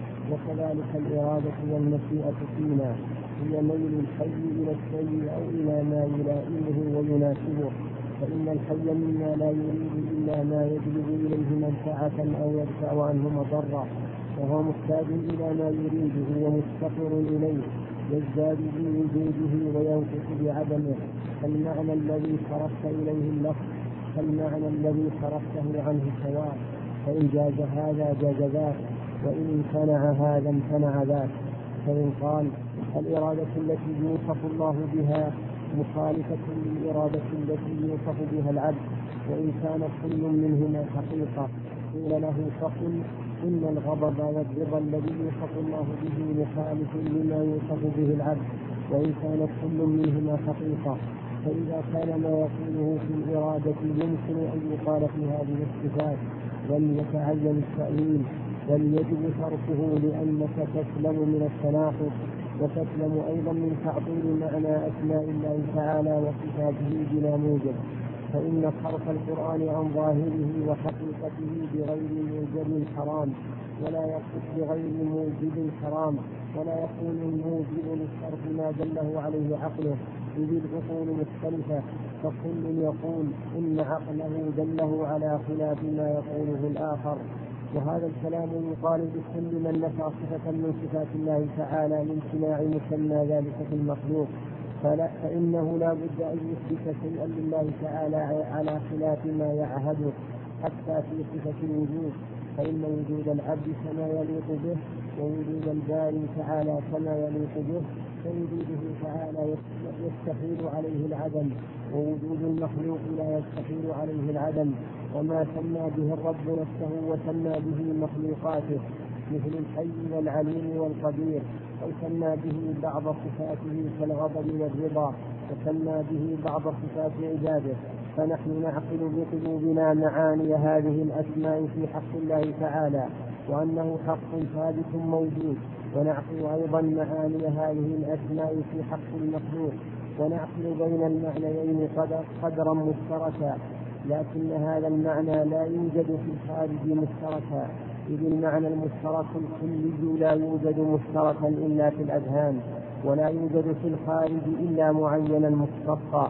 A: وكذلك الإرادة والمشيئة فينا هي ميل الحي إلى الشيء أو إلى ما يلائمه ويناسبه، فإن الحي منا لا يريد إلا ما يجلب إليه منفعة أو يدفع عنه مضرة، وهو محتاج إلى ما يريده ومفتقر إليه، يزداد بوجوده وينقص بعدمه، فالمعنى الذي صرفت إليه اللفظ فالمعنى الذي صرفته عنه سواء، فإن جاز هذا جاز ذاك، وإن امتنع هذا امتنع ذاك. فإن قال الإرادة التي يوصف الله بها مخالفة للإرادة التي يوصف بها العبد، وإن كان كل منهما حقيقة، قيل له فقل إن الغضب والرضا الذي يوصف الله به مخالف لما يوصف به العبد، وإن كان كل منهما حقيقة. فإذا كان ما يقوله في الإرادة يمكن أن يقال في هذه الصفات لم يتعين التأويل، بل يجب تركه لأنك تسلم من التناقض، وتسلم أيضا من تعطيل معنى أسماء الله تعالى وصفاته بلا موجب. فإن صرف القرآن عن ظاهره وحقيقته بغير موجب حرام، ولا يصف بغير موجب حرام، ولا يكون الموجب للصرف ما دله عليه عقله، إذ العقول مختلفة، فكل يقول إن عقله دله على خلاف ما يقوله الآخر. وهذا الكلام يقال بكل من نفى صفة من صفات الله تعالى لامتناع مسمى ذلك في المخلوق، فلا فإنه لا بد أن يثبت شيئا لله تعالى على خلاف ما يعهده، حتى في صفة الوجود، فإن وجود العبد كما يليق به، ووجود الباري تعالى كما يليق به، فوجوده تعالى يستحيل عليه العدم، ووجود المخلوق لا يستحيل عليه العدم. وما سمى به الرب نفسه وسمى به مخلوقاته مثل الحي والعليم والقدير، أو سمى به بعض صفاته كالغضب والرضا، وسمى به بعض صفات عباده، فنحن نعقل بقلوبنا معاني هذه الأسماء في حق الله تعالى، وأنه حق ثابت موجود، ونعقل أيضا معاني هذه الأسماء في حق المخلوق، ونعقل بين المعنيين قدرا مشتركا، لكن هذا المعنى لا يوجد في الخارج مشتركا، إذ المعنى المشترك الكلي لا يوجد مشتركا إلا في الأذهان، ولا يوجد في الخارج إلا معينا مختصا،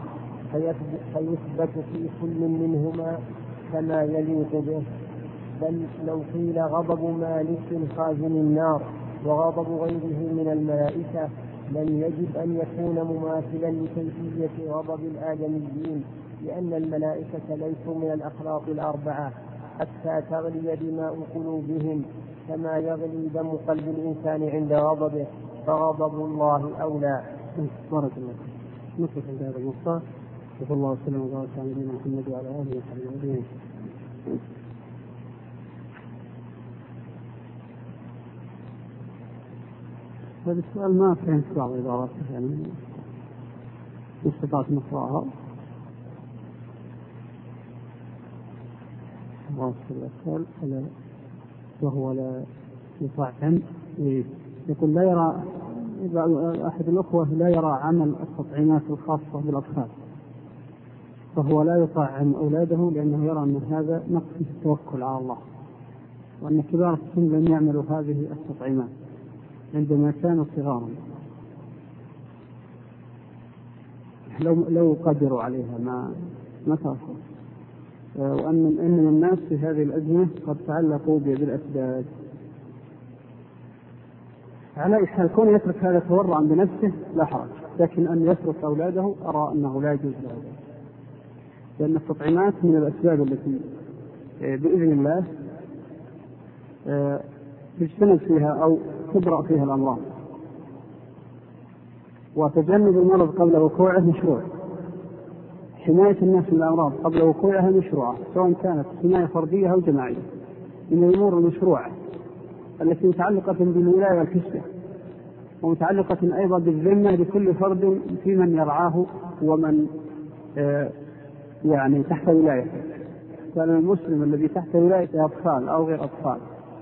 A: فيثبت في كل منهما كما يليق به. بل لو قيل غضب مالك خازن النار وغضب غيره من الملائكة لم يجب أن يكون مماثلا لكيفية غضب الآدميين، لأن الملائكة ليسوا من الأخلاق الأربعة حتى تغلي دماء قلوبهم كما يغلي دم قلب الإنسان عند غضبه، فغضب الله أولى.
B: بارك الله فيك. نصف عند هذا المصطلح. صلى الله وسلم وبارك على نبينا محمد وعلى آله وصحبه أجمعين. هذا السؤال ما فهمت بعض العبارات، يعني استطعت نقرأها. وهو لا يطعم، يقول لا يرى أحد الأخوة لا يرى عمل التطعيمات الخاصة بالأطفال، فهو لا يطعم أولاده لأنه يرى أن هذا نقص في التوكل على الله، وأن كبار السن لم يعملوا هذه التطعيمات عندما كانوا صغارا، لو لو قدروا عليها ما ما تركوا. وأن إن الناس في هذه الأزمة قد تعلقوا بالأسباب. على أي حال كون يترك هذا تورعا بنفسه لا حرج، لكن أن يترك أولاده أرى أنه لا يجوز له، لأن التطعيمات من الأسباب التي بإذن الله تجتنب فيها أو تبرأ فيها الأمراض، وتجنب المرض قبل وقوعه مشروع. حماية الناس من الأمراض قبل وقوعها مشروعة، سواء كانت حماية فردية أو جماعية، من الأمور المشروعة التي متعلقة بالولاية والكسبة، ومتعلقة أيضا بالذمة لكل فرد في من يرعاه ومن آه يعني تحت ولايته. كان المسلم الذي تحت ولاية أطفال أو غير أطفال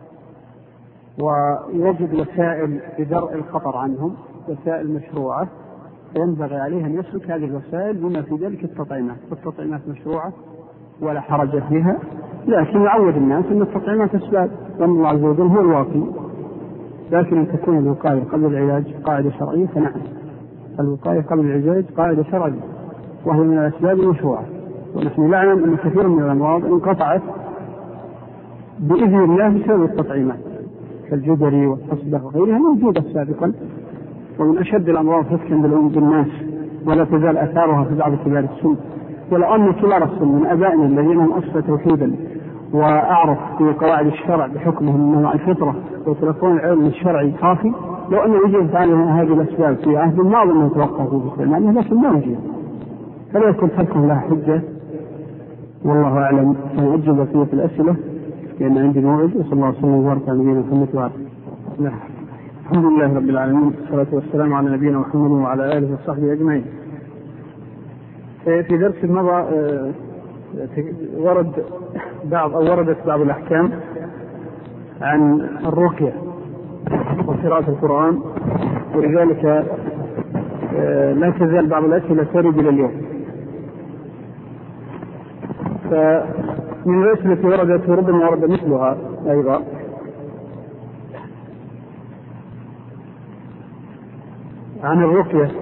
B: ويجد وسائل لدرء الخطر عنهم، وسائل مشروعة، ينبغي عليه أن يسلك هذه الوسائل بما في ذلك التطعيمات. التطعيمات مشروعة ولا حرج فيها، لكن يعود الناس أن التطعيمات أسباب، وأن الله عز وجل هو الواقي. لكن أن تكون الوقاية قبل العلاج قاعدة شرعية، فنعم، الوقاية قبل العلاج قاعدة شرعية، وهي من الأسباب المشروعة. ونحن نعلم أن كثير من الأمراض انقطعت بإذن الله بسبب التطعيمات، كالجدري والحصبة وغيرها موجودة سابقا، ومن أشد الأمراض فتكا بالناس، ولا تزال أثارها في بعض كبار السن. ولو أن كبار السن من أبائنا الذين هم أصل توحيدا وأعرف في قواعد الشرع بحكمهم من الفطرة ويتلقون العلم الشرعي كافي، لو أن وجدت عليها هذه الأسباب في عهد الماضي أنه يتوقع في باستعمالها، لكن ما وجد، فلا يكون تركهم لها حجة. والله أعلم. سنؤجل بقية الأسئلة لأن عندي موعد. وصلى الله وسلم وبارك على نبينا محمد وعلى آله. الحمد لله رب العالمين، والصلاة والسلام على نبينا محمد وعلى آله وصحبه أجمعين. في درس مضى ورد بعض أو وردت بعض الأحكام عن الرقية وقراءة القرآن، ولذلك لا تزال بعض الأسئلة ترد إلى اليوم. فمن الأسئلة التي وردت وربما ورد مثلها أيضا عن الرقية،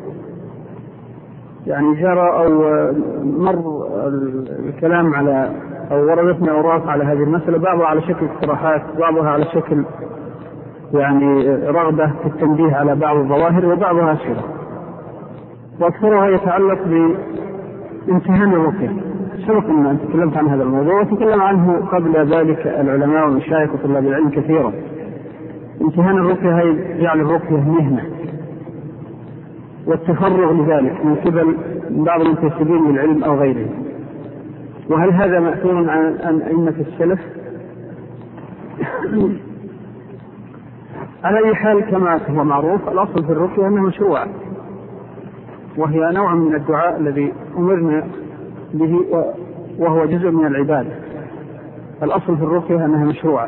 B: يعني جرى أو مر الكلام على أو وردتنا أوراق على هذه المسألة، بعضها على شكل اقتراحات، بعضها على شكل يعني رغبة في التنبيه على بعض الظواهر، وبعضها أسئلة، وأكثرها يتعلق بامتهان الرقية. سبق أن تكلمت عن هذا الموضوع وتكلم عنه قبل ذلك العلماء والمشايخ وطلاب العلم كثيرا. امتهان الرقية هي جعل الرقية مهنة، والتفرغ لذلك من قبل بعض المنتسبين للعلم أو غيره. وهل هذا مأثور عن أئمة السلف؟ على أي حال كما هو معروف، الأصل في الرقية أنه مشروع، وهي نوع من الدعاء الذي أمرنا به وهو جزء من العبادة. الأصل في الرقية أنها مشروعة.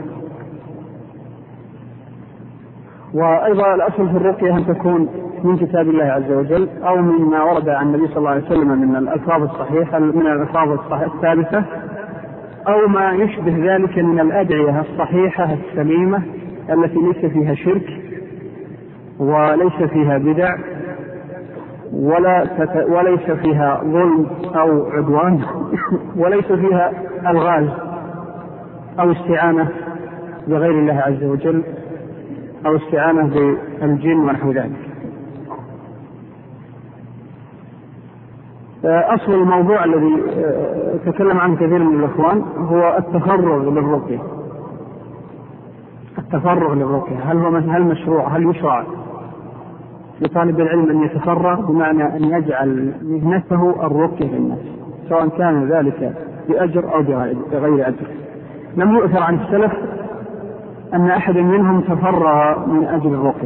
B: وأيضا الأصل في الرقية أن تكون من كتاب الله عز وجل أو مما ورد عن النبي صلى الله عليه وسلم من الألفاظ الصحيحة من الألفاظ الصحيحة الثابتة، أو ما يشبه ذلك من الأدعية الصحيحة السليمة التي ليس فيها شرك وليس فيها بدع ولا تت... وليس فيها ظلم أو عدوان وليس فيها ألغاز أو استعانة بغير الله عز وجل أو استعانة بالجن ونحو ذلك. أصل الموضوع الذي تكلم عنه كثير من الإخوان هو التفرغ للرقية. التفرغ للرقية هل هو هل مشروع؟ هل يشرع لطالب العلم أن يتفرغ بمعنى أن يجعل مهنته الرقية للناس، سواء كان ذلك بأجر أو بغير أجر؟ لم يؤثر عن السلف أن أحد منهم تفرغ من أجل الرقية،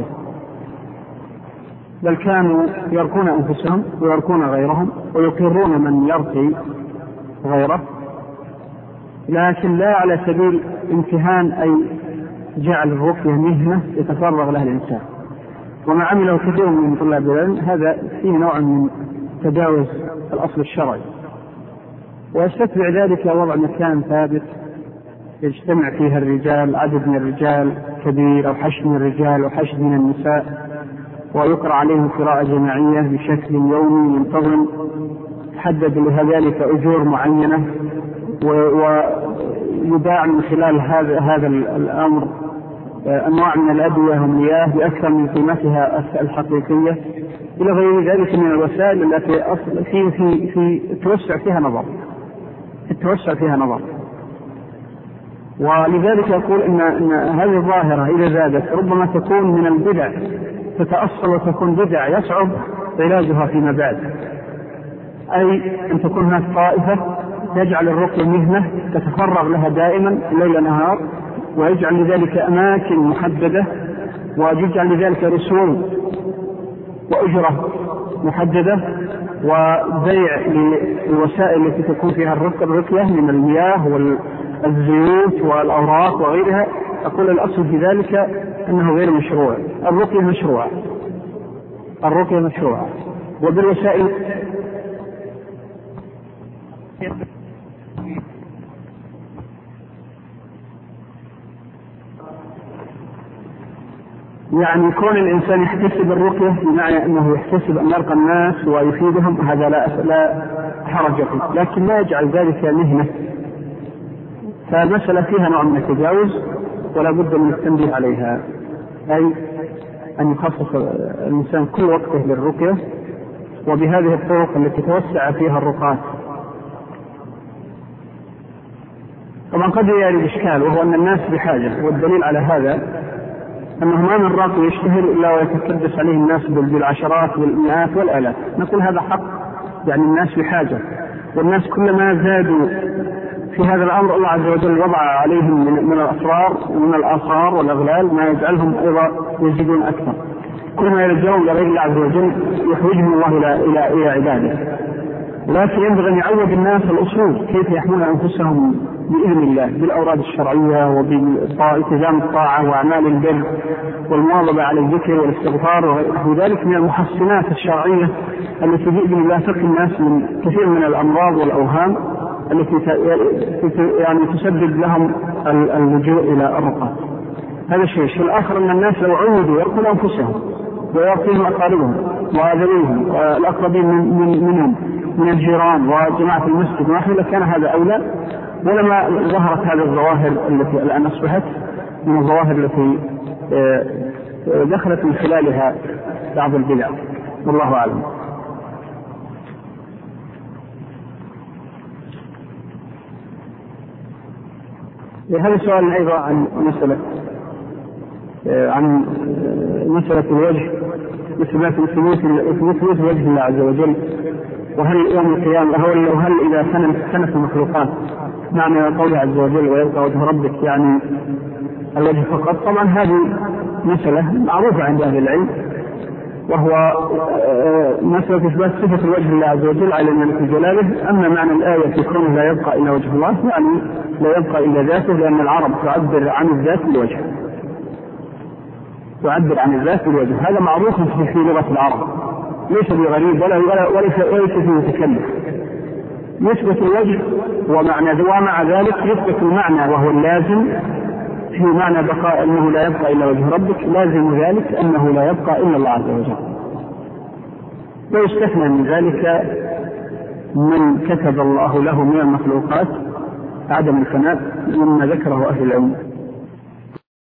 B: بل كانوا يرقون أنفسهم ويرقون غيرهم ويقرون من يرقي غيره، لكن لا على سبيل امتهان أي جعل الرقية مهنة يتفرغ لها الإنسان. وما عمله كثير من طلاب العلم هذا فيه نوع من تجاوز الأصل الشرعي، ويستتبع ذلك وضع مكان ثابت يجتمع فيها الرجال، عدد من الرجال كبير أو حشد من الرجال وحشد من النساء، ويقرأ عليهم قراءة جماعية بشكل يومي منتظم، حدد لذلك أجور معينة، ويباع من خلال هذا هذا الأمر أنواع من الأدوية والمياه بأكثر من قيمتها الحقيقية إلى غير ذلك من الوسائل التي أصل في في في التوسع فيها نظر التوسع فيها نظر. ولذلك يقول إن, إن هذه الظاهرة إذا زادت ربما تكون من البدع، تتأصل وتكون بدع يصعب علاجها فيما بعد، أي أن تكون هناك طائفة يجعل الرقية مهنة تتفرغ لها دائما ليل نهار، ويجعل لذلك أماكن محددة، ويجعل لذلك رسوم وأجرة محددة، وبيع الوسائل التي تكون فيها الرقية من المياه والزيوت والأوراق وغيرها، أقول الأصل في ذلك أنه غير مشروع. الرقية مشروعة، الرقية مشروعة. وبالوسائل يعني كون الإنسان يحتسب الرقية بمعنى أنه يحتسب أن يلقى الناس ويفيدهم، هذا لا, لا حرج فيه، لكن لا يجعل ذلك مهنة. فالمسألة فيها نوع من التجاوز ولا بد من التنبيه عليها، أي أن يخصص الإنسان كل وقته للرقية وبهذه الطرق التي توسع فيها الرقاة. طبعا قد يرد إشكال، وهو أن الناس بحاجة، والدليل على هذا أنه ما من راقي يشتهر إلا ويتكدس عليه الناس بالعشرات والمئات والآلاف. نقول هذا حق، يعني الناس بحاجة، والناس كلما زادوا في هذا الأمر الله عز وجل وضع عليهم من, من الأسرار ومن الآثار والأغلال ما يجعلهم أيضا يزيدون أكثر. كل ما يرجعون لغير الله عز وجل يحوجهم الله إلى, إلى, إلى عباده. لكن ينبغي أن يعود الناس الأصول كيف يحمون أنفسهم بإذن الله بالأوراد الشرعية وبالتزام الطاعة وأعمال البر والمواظبة على الذكر والاستغفار وذلك من المحسنات الشرعية التي بإذن الله تقي الناس من كثير من الأمراض والأوهام التي يعني تسبب لهم اللجوء إلى الرقى. هذا الشيء. الشيء الآخر أن الناس لو عودوا يرقون أنفسهم ويرقيهم أقاربهم وأذويهم والأقربين من من منهم من الجيران وجماعة المسجد ونحن لكان هذا أولى، ولما ظهرت هذه الظواهر التي الآن أصبحت من الظواهر التي دخلت من خلالها بعض البدع. والله أعلم. هذا سؤال أيضا عن مسألة عن مسألة الوجه مثبات مثبات وجه الله عز وجل، وهل يوم القيامة وهل إذا كانت المخلوقات معنى قوله عز وجل ويبقى وجه ربك يعني الوجه فقط. طبعا هذه مسألة معروفة عند أهل العلم، وهو مسألة إثبات صفة الوجه الله عز وجل على ملك جلاله. أما معنى الآية في كونه لا يبقى إلا وجه الله يعني لا يبقى إلا ذاته، لأن العرب تعبر عن الذات بالوجه، تعبر عن الذات بالوجه. هذا معروف في لغة العرب، ليس بغريب ولا وليس فيه متكلف. يثبت الوجه ومعنى ومع ذلك يثبت المعنى وهو اللازم في معنى بقاء أنه لا يبقى إلا وجه ربك، لازم ذلك أنه لا يبقى إلا الله عز وجل. ويستثنى من ذلك من كتب الله له من المخلوقات عدم الفناء مما ذكره أهل العلم.